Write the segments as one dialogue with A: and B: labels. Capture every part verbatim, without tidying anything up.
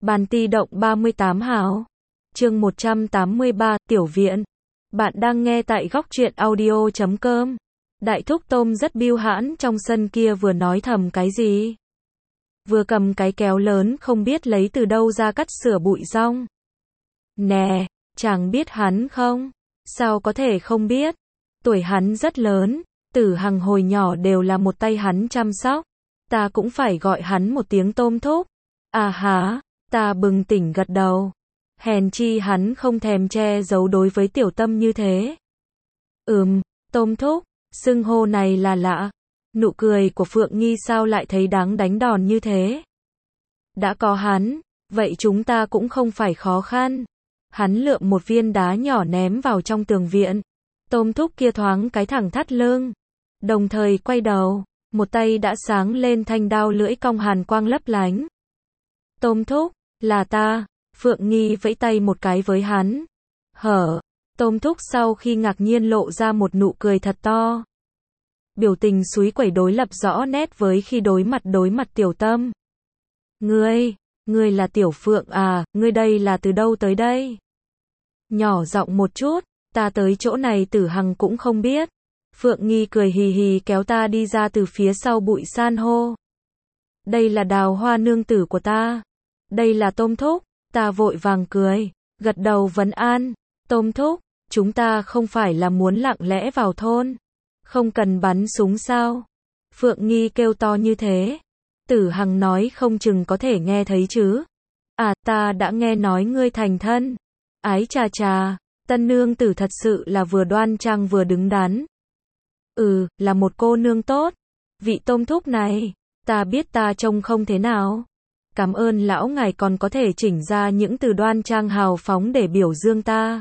A: Bàn ti động ba mươi tám hào. Chương một trăm tám mươi ba, Tiểu viện. Bạn đang nghe tại góc truyện audio chấm com. Đại thúc Tôm rất biêu hãn trong sân kia vừa nói thầm cái gì. Vừa cầm cái kéo lớn không biết lấy từ đâu ra cắt sửa bụi rong. Nè, chàng biết hắn không? Sao có thể không biết? Tuổi hắn rất lớn, Tử Hằng hồi nhỏ đều là một tay hắn chăm sóc. Ta cũng phải gọi hắn một tiếng Tôm thúc. À hả, ta bừng tỉnh gật đầu. Hèn chi hắn không thèm che giấu đối với Tiểu Tâm như thế. Ừm, Tôm thúc, xưng hô này là lạ. Nụ cười của Phượng Nghi sao lại thấy đáng đánh đòn như thế? Đã có hắn, vậy chúng ta cũng không phải khó khăn. Hắn lượm một viên đá nhỏ ném vào trong tường viện. Tôm thúc kia thoáng cái thẳng thắt lưng. Đồng thời quay đầu, một tay đã sáng lên thanh đao lưỡi cong hàn quang lấp lánh. Tôm thúc, là ta. Phượng Nghi vẫy tay một cái với hắn. Hở, Tôm thúc sau khi ngạc nhiên lộ ra một nụ cười thật to. Biểu tình súy quẩy đối lập rõ nét với khi đối mặt đối mặt Tiểu Tâm. Ngươi, ngươi là Tiểu Phượng à, ngươi đây là từ đâu tới đây? Nhỏ giọng một chút, ta tới chỗ này Tử Hằng cũng không biết. Phượng Nghi cười hì hì kéo ta đi ra từ phía sau bụi san hô. Đây là Đào Hoa nương tử của ta. Đây là Tôm thúc, ta vội vàng cười, gật đầu vấn an. Tôm thúc, chúng ta không phải là muốn lặng lẽ vào thôn. Không cần bắn súng sao? Phượng Nghi kêu to như thế. Tử Hằng nói không chừng có thể nghe thấy chứ. À, ta đã nghe nói ngươi thành thân. Ái chà chà, tân nương tử thật sự là vừa đoan trang vừa đứng đắn. Ừ, là một cô nương tốt. Vị Tôm thúc này, ta biết ta trông không thế nào. Cảm ơn lão ngài còn có thể chỉnh ra những từ đoan trang hào phóng để biểu dương ta.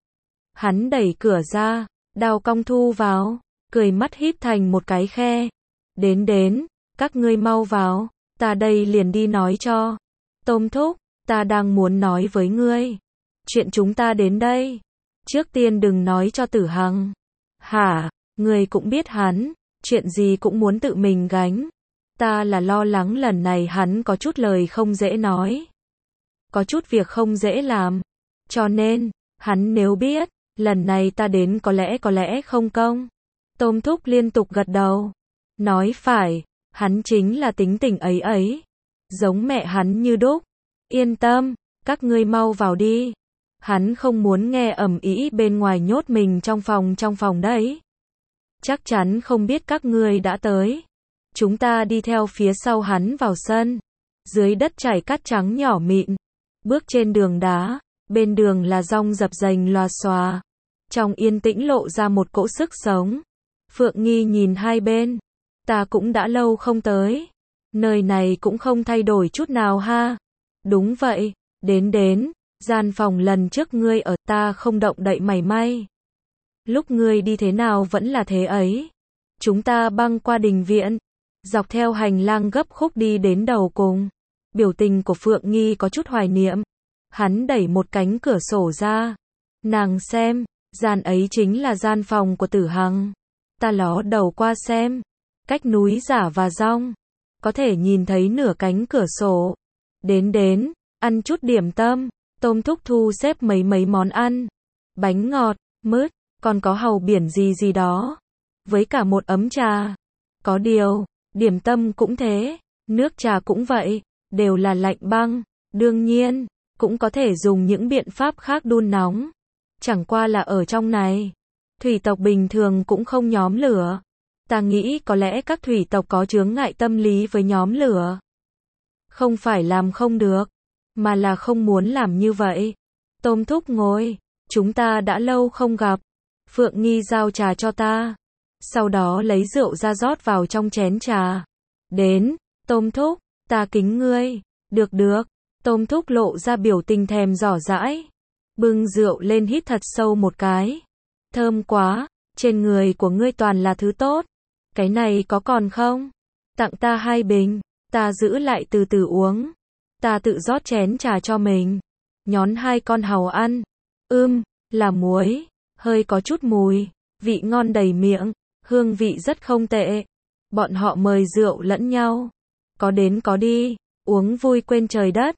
A: Hắn đẩy cửa ra, đao cong thu vào, cười mắt híp thành một cái khe. Đến đến, các ngươi mau vào, ta đây liền đi nói cho. Tôm thúc, ta đang muốn nói với ngươi. Chuyện chúng ta đến đây. Trước tiên đừng nói cho Tử Hằng. Hả, ngươi cũng biết hắn, chuyện gì cũng muốn tự mình gánh. Ta là lo lắng lần này hắn có chút lời không dễ nói. Có chút việc không dễ làm. Cho nên, hắn nếu biết, lần này ta đến có lẽ có lẽ không công. Tôm thúc liên tục gật đầu. Nói phải, hắn chính là tính tình ấy ấy. Giống mẹ hắn như đúc. Yên tâm, các ngươi mau vào đi. Hắn không muốn nghe ầm ĩ bên ngoài nhốt mình trong phòng trong phòng đấy. Chắc chắn không biết các ngươi đã tới. Chúng ta đi theo phía sau hắn vào sân. Dưới đất trải cát trắng nhỏ mịn. Bước trên đường đá, bên đường là rong dập dềnh loà xòa. Trong yên tĩnh lộ ra một cỗ sức sống. Phượng Nghi nhìn hai bên. Ta cũng đã lâu không tới. Nơi này cũng không thay đổi chút nào ha. Đúng vậy, đến đến, gian phòng lần trước ngươi ở ta không động đậy mảy may. Lúc ngươi đi thế nào vẫn là thế ấy. Chúng ta băng qua đình viện, dọc theo hành lang gấp khúc đi đến đầu cùng. Biểu tình của Phượng Nghi có chút hoài niệm. Hắn đẩy một cánh cửa sổ ra. Nàng xem, gian ấy chính là gian phòng của Tử Hằng. Ta ló đầu qua xem. Cách núi giả và rong. Có thể nhìn thấy nửa cánh cửa sổ. Đến đến, ăn chút điểm tâm. Tôm thúc thu xếp mấy mấy món ăn. Bánh ngọt, mứt, còn có hàu biển gì gì đó. Với cả một ấm trà. Có điều, điểm tâm cũng thế. Nước trà cũng vậy. Đều là lạnh băng. Đương nhiên, cũng có thể dùng những biện pháp khác đun nóng. Chẳng qua là ở trong này. Thủy tộc bình thường cũng không nhóm lửa. Ta nghĩ có lẽ các thủy tộc có chướng ngại tâm lý với nhóm lửa. Không phải làm không được, mà là không muốn làm như vậy. Tôm thúc ngồi, chúng ta đã lâu không gặp. Phượng Nghi giao trà cho ta. Sau đó lấy rượu ra rót vào trong chén trà. Đến, Tôm thúc, ta kính ngươi. Được được, Tôm thúc lộ ra biểu tình thèm giỏ dãi. Bưng rượu lên hít thật sâu một cái. Thơm quá, trên người của ngươi toàn là thứ tốt. Cái này có còn không? Tặng ta hai bình, ta giữ lại từ từ uống. Ta tự rót chén trà cho mình. Nhón hai con hàu ăn. Ưm, là muối, hơi có chút mùi, vị ngon đầy miệng, hương vị rất không tệ. Bọn họ mời rượu lẫn nhau. Có đến có đi, uống vui quên trời đất.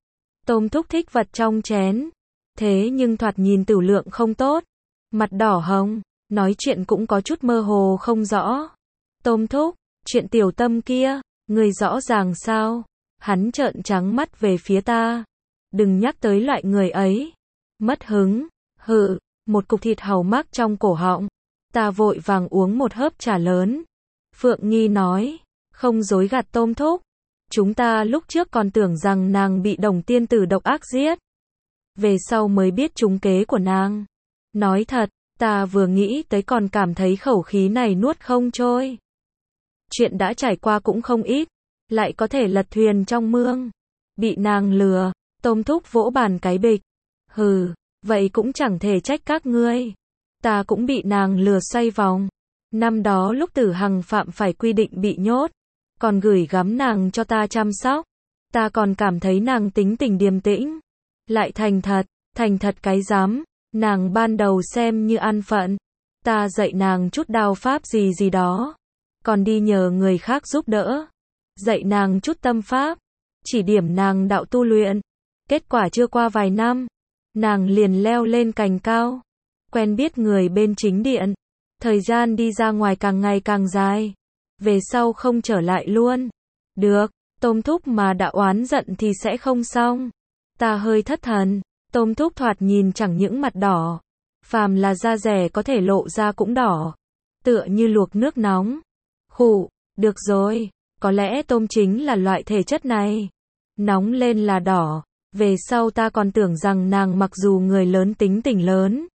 A: Tôm Thúc thích vật trong chén. Thế nhưng thoạt nhìn tửu lượng không tốt. Mặt đỏ hồng, nói chuyện cũng có chút mơ hồ không rõ. Tôm Thúc, chuyện tiểu Tâm kia, người rõ ràng sao? Hắn trợn trắng mắt về phía ta. Đừng nhắc tới loại người ấy. Mất hứng, hự, một cục thịt hàu mắc trong cổ họng. Ta vội vàng uống một hớp trà lớn. Phượng Nghi nói, không dối gạt Tôm Thúc. Chúng ta lúc trước còn tưởng rằng nàng bị Đồng tiên tử độc ác giết. Về sau mới biết trúng kế của nàng. Nói thật, ta vừa nghĩ tới còn cảm thấy khẩu khí này nuốt không trôi. Chuyện đã trải qua cũng không ít, lại có thể lật thuyền trong mương. Bị nàng lừa, Tôm Thúc vỗ bàn cái bịch. Hừ, vậy cũng chẳng thể trách các ngươi. Ta cũng bị nàng lừa xoay vòng. Năm đó lúc Tử Hằng phạm phải quy định bị nhốt, còn gửi gắm nàng cho ta chăm sóc. Ta còn cảm thấy nàng tính tình điềm tĩnh, lại thành thật, thành thật cái rắm. Nàng ban đầu xem như an phận. Ta dạy nàng chút đao pháp gì gì đó, còn đi nhờ người khác giúp đỡ. Dạy nàng chút tâm pháp, chỉ điểm nàng đạo tu luyện. Kết quả chưa qua vài năm, nàng liền leo lên cành cao, quen biết người bên chính điện. Thời gian đi ra ngoài càng ngày càng dài, về sau không trở lại luôn. Được, Tôm Thúc mà đã oán giận thì sẽ không xong. Ta hơi thất thần. Tôm Thúc thoạt nhìn chẳng những mặt đỏ, phàm là da rẻ có thể lộ ra cũng đỏ, tựa như luộc nước nóng. Khụ, được rồi, có lẽ tôm chính là loại thể chất này. Nóng lên là đỏ. Về sau ta còn tưởng rằng nàng mặc dù người lớn tính tình lớn,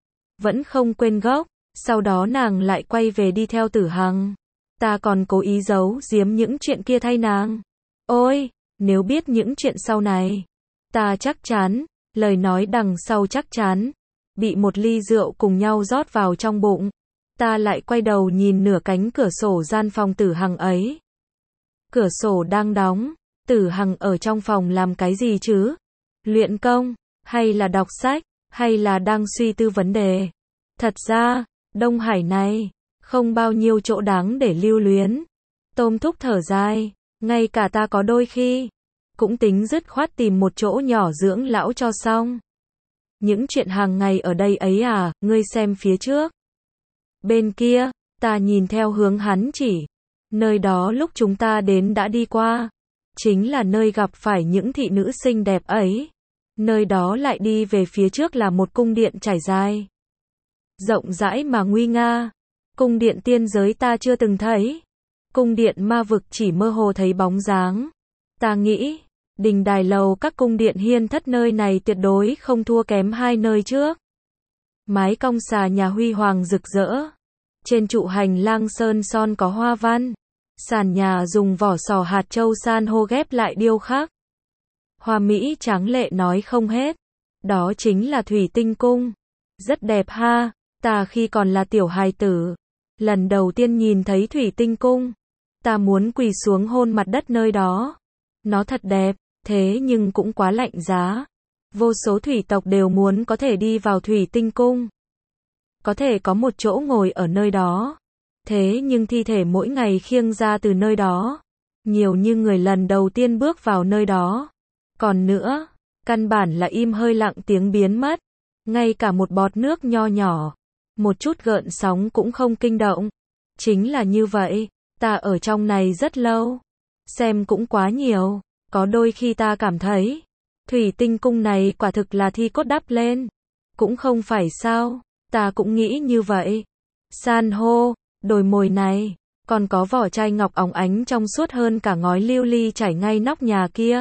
A: vẫn không quên gốc. Sau đó nàng lại quay về đi theo Tử Hằng. Ta còn cố ý giấu giếm những chuyện kia thay nàng. Ôi, nếu biết những chuyện sau này, ta chắc chắn, lời nói đằng sau chắc chắn, bị một ly rượu cùng nhau rót vào trong bụng. Ta lại quay đầu nhìn nửa cánh cửa sổ gian phòng Tử Hằng ấy. Cửa sổ đang đóng, Tử Hằng ở trong phòng làm cái gì chứ? Luyện công, hay là đọc sách, hay là đang suy tư vấn đề? Thật ra, Đông Hải này, không bao nhiêu chỗ đáng để lưu luyến. Tôm Thúc thở dài, ngay cả ta có đôi khi, cũng tính dứt khoát tìm một chỗ nhỏ dưỡng lão cho xong. Những chuyện hàng ngày ở đây ấy à, ngươi xem phía trước. Bên kia, ta nhìn theo hướng hắn chỉ. Nơi đó lúc chúng ta đến đã đi qua. Chính là nơi gặp phải những thị nữ xinh đẹp ấy. Nơi đó lại đi về phía trước là một cung điện trải dài, rộng rãi mà nguy nga. Cung điện tiên giới ta chưa từng thấy. Cung điện ma vực chỉ mơ hồ thấy bóng dáng. Ta nghĩ, đình đài lầu các cung điện hiên thất nơi này tuyệt đối không thua kém hai nơi trước. Mái cong xà nhà huy hoàng rực rỡ. Trên trụ hành lang sơn son có hoa văn. Sàn nhà dùng vỏ sò hạt châu san hô ghép lại điêu khắc. Hoa mỹ tráng lệ nói không hết. Đó chính là Thủy Tinh Cung. Rất đẹp ha. Ta khi còn là tiểu hài tử, lần đầu tiên nhìn thấy Thủy Tinh Cung, ta muốn quỳ xuống hôn mặt đất nơi đó. Nó thật đẹp, thế nhưng cũng quá lạnh giá. Vô số thủy tộc đều muốn có thể đi vào Thủy Tinh Cung, có thể có một chỗ ngồi ở nơi đó. Thế nhưng thi thể mỗi ngày khiêng ra từ nơi đó, nhiều như người lần đầu tiên bước vào nơi đó. Còn nữa, căn bản là im hơi lặng tiếng biến mất. Ngay cả một bọt nước nho nhỏ, một chút gợn sóng cũng không kinh động. Chính là như vậy, ta ở trong này rất lâu, xem cũng quá nhiều. Có đôi khi ta cảm thấy, Thủy Tinh Cung này quả thực là thi cốt đắp lên. Cũng không phải sao, ta cũng nghĩ như vậy. San hô, đồi mồi này, còn có vỏ chai ngọc óng ánh trong suốt hơn cả ngói lưu ly chảy ngay nóc nhà kia.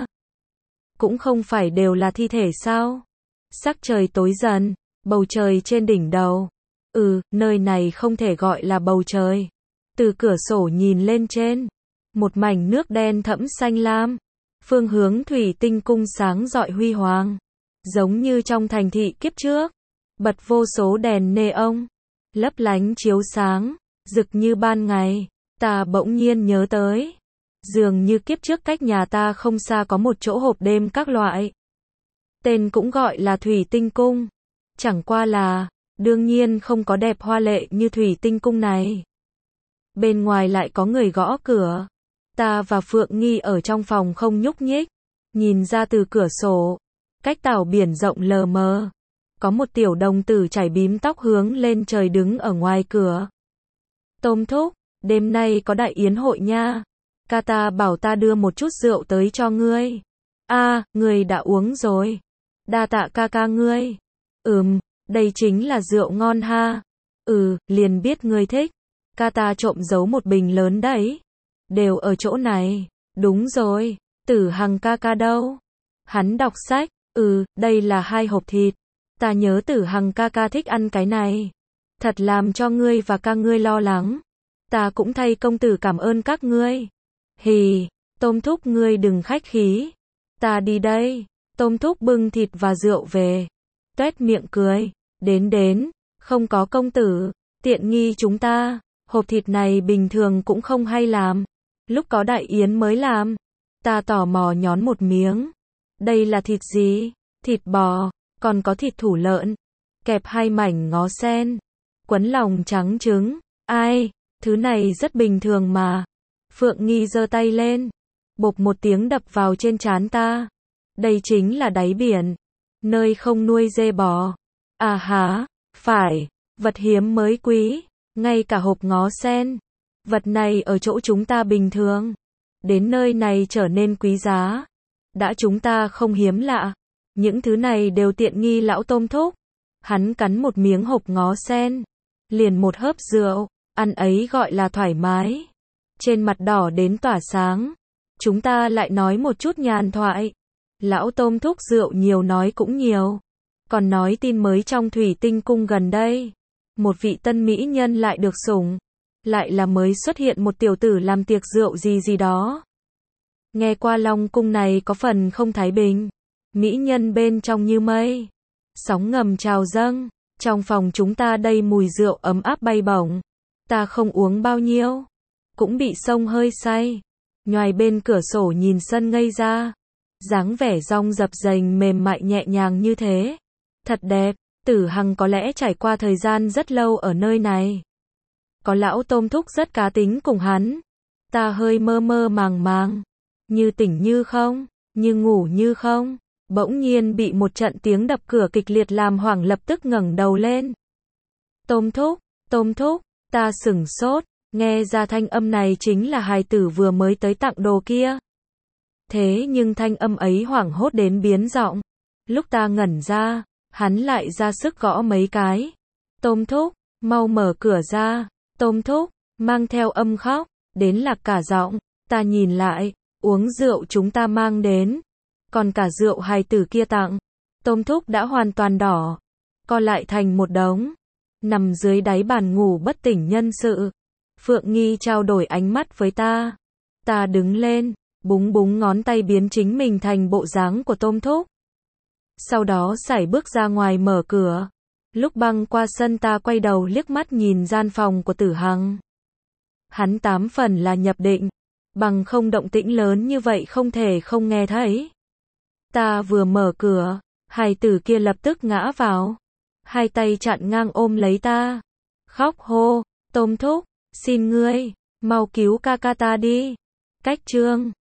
A: Cũng không phải đều là thi thể sao? Sắc trời tối dần, bầu trời trên đỉnh đầu. Ừ, nơi này không thể gọi là bầu trời. Từ cửa sổ nhìn lên trên, một mảnh nước đen thẫm xanh lam. Phương hướng Thủy Tinh Cung sáng rọi huy hoàng, giống như trong thành thị kiếp trước. Bật vô số đèn neon, lấp lánh chiếu sáng, rực như ban ngày. Ta bỗng nhiên nhớ tới, dường như kiếp trước cách nhà ta không xa có một chỗ hộp đêm các loại. Tên cũng gọi là Thủy Tinh Cung. Chẳng qua là, đương nhiên không có đẹp hoa lệ như Thủy Tinh Cung này. Bên ngoài lại có người gõ cửa. Ta và Phượng Nghi ở trong phòng không nhúc nhích. Nhìn ra từ cửa sổ, cách tảo biển rộng lờ mờ, có một tiểu đồng tử chải bím tóc hướng lên trời đứng ở ngoài cửa. Tôm thúc, đêm nay có đại yến hội nha. Ca ta bảo ta đưa một chút rượu tới cho ngươi. A, à, ngươi đã uống rồi. Đa tạ ca ca ngươi. Ừm, đây chính là rượu ngon ha. Ừ, liền biết ngươi thích. Ca ta trộm giấu một bình lớn đấy. Đều ở chỗ này. Đúng rồi, Tử Hằng ca ca đâu? Hắn đọc sách. Ừ, đây là hai hộp thịt. Ta nhớ Tử Hằng ca ca thích ăn cái này. Thật làm cho ngươi và ca ngươi lo lắng. Ta cũng thay công tử cảm ơn các ngươi. Hì, Tôm thúc ngươi đừng khách khí. Ta đi đây. Tôm thúc bưng thịt và rượu về. Tuét miệng cười. Đến đến, không có công tử, tiện nghi chúng ta. Hộp thịt này bình thường cũng không hay làm. Lúc có đại yến mới làm. Ta tò mò nhón một miếng. Đây là thịt gì? Thịt bò, còn có thịt thủ lợn. Kẹp hai mảnh ngó sen. Quấn lòng trắng trứng. Ai, thứ này rất bình thường mà. Phượng Nghi giơ tay lên. Bộp một tiếng đập vào trên trán ta. Đây chính là đáy biển. Nơi không nuôi dê bò. À hả, phải, vật hiếm mới quý. Ngay cả hộp ngó sen. Vật này ở chỗ chúng ta bình thường. Đến nơi này trở nên quý giá. Đã chúng ta không hiếm lạ. Những thứ này đều tiện nghi lão Tôm thúc. Hắn cắn một miếng hộp ngó sen. Liền một hớp rượu. Ăn ấy gọi là thoải mái. Trên mặt đỏ đến tỏa sáng. Chúng ta lại nói một chút nhàn thoại. Lão Tôm thúc rượu nhiều nói cũng nhiều. Còn nói tin mới trong Thủy Tinh Cung gần đây. Một vị tân mỹ nhân lại được sủng. Lại là mới xuất hiện một tiểu tử làm tiệc rượu gì gì đó. Nghe qua Long Cung này có phần không thái bình. Mỹ nhân bên trong như mây. Sóng ngầm trào dâng. Trong phòng chúng ta đây mùi rượu ấm áp bay bổng. Ta không uống bao nhiêu. Cũng bị xông hơi say. Nhoài bên cửa sổ nhìn sân ngây ra. Dáng vẻ rong dập dềnh mềm mại nhẹ nhàng như thế. Thật đẹp. Tử Hằng có lẽ trải qua thời gian rất lâu ở nơi này. Có lão Tôm thúc rất cá tính cùng hắn. Ta hơi mơ mơ màng màng. Như tỉnh như không. Như ngủ như không. Bỗng nhiên bị một trận tiếng đập cửa kịch liệt làm hoảng, lập tức ngẩng đầu lên. Tôm thúc, Tôm thúc, ta sửng sốt. Nghe ra thanh âm này chính là hài tử vừa mới tới tặng đồ kia. Thế nhưng thanh âm ấy hoảng hốt đến biến giọng. Lúc ta ngẩn ra, hắn lại ra sức gõ mấy cái. Tôm thúc, mau mở cửa ra. Tôm thúc, mang theo âm khóc, đến lạc cả giọng. Ta nhìn lại, uống rượu chúng ta mang đến. Còn cả rượu hài tử kia tặng. Tôm thúc đã hoàn toàn đỏ. Co lại thành một đống. Nằm dưới đáy bàn ngủ bất tỉnh nhân sự. Phượng Nghi trao đổi ánh mắt với ta. Ta đứng lên, búng búng ngón tay biến chính mình thành bộ dáng của Tôm thúc. Sau đó sải bước ra ngoài mở cửa. Lúc băng qua sân ta quay đầu liếc mắt nhìn gian phòng của Tử Hằng. Hắn tám phần là nhập định. Bằng không động tĩnh lớn như vậy không thể không nghe thấy. Ta vừa mở cửa, hài tử kia lập tức ngã vào. Hai tay chặn ngang ôm lấy ta. Khóc hô, Tôm thúc, xin ngươi, mau cứu ca ca ta đi. Cách chương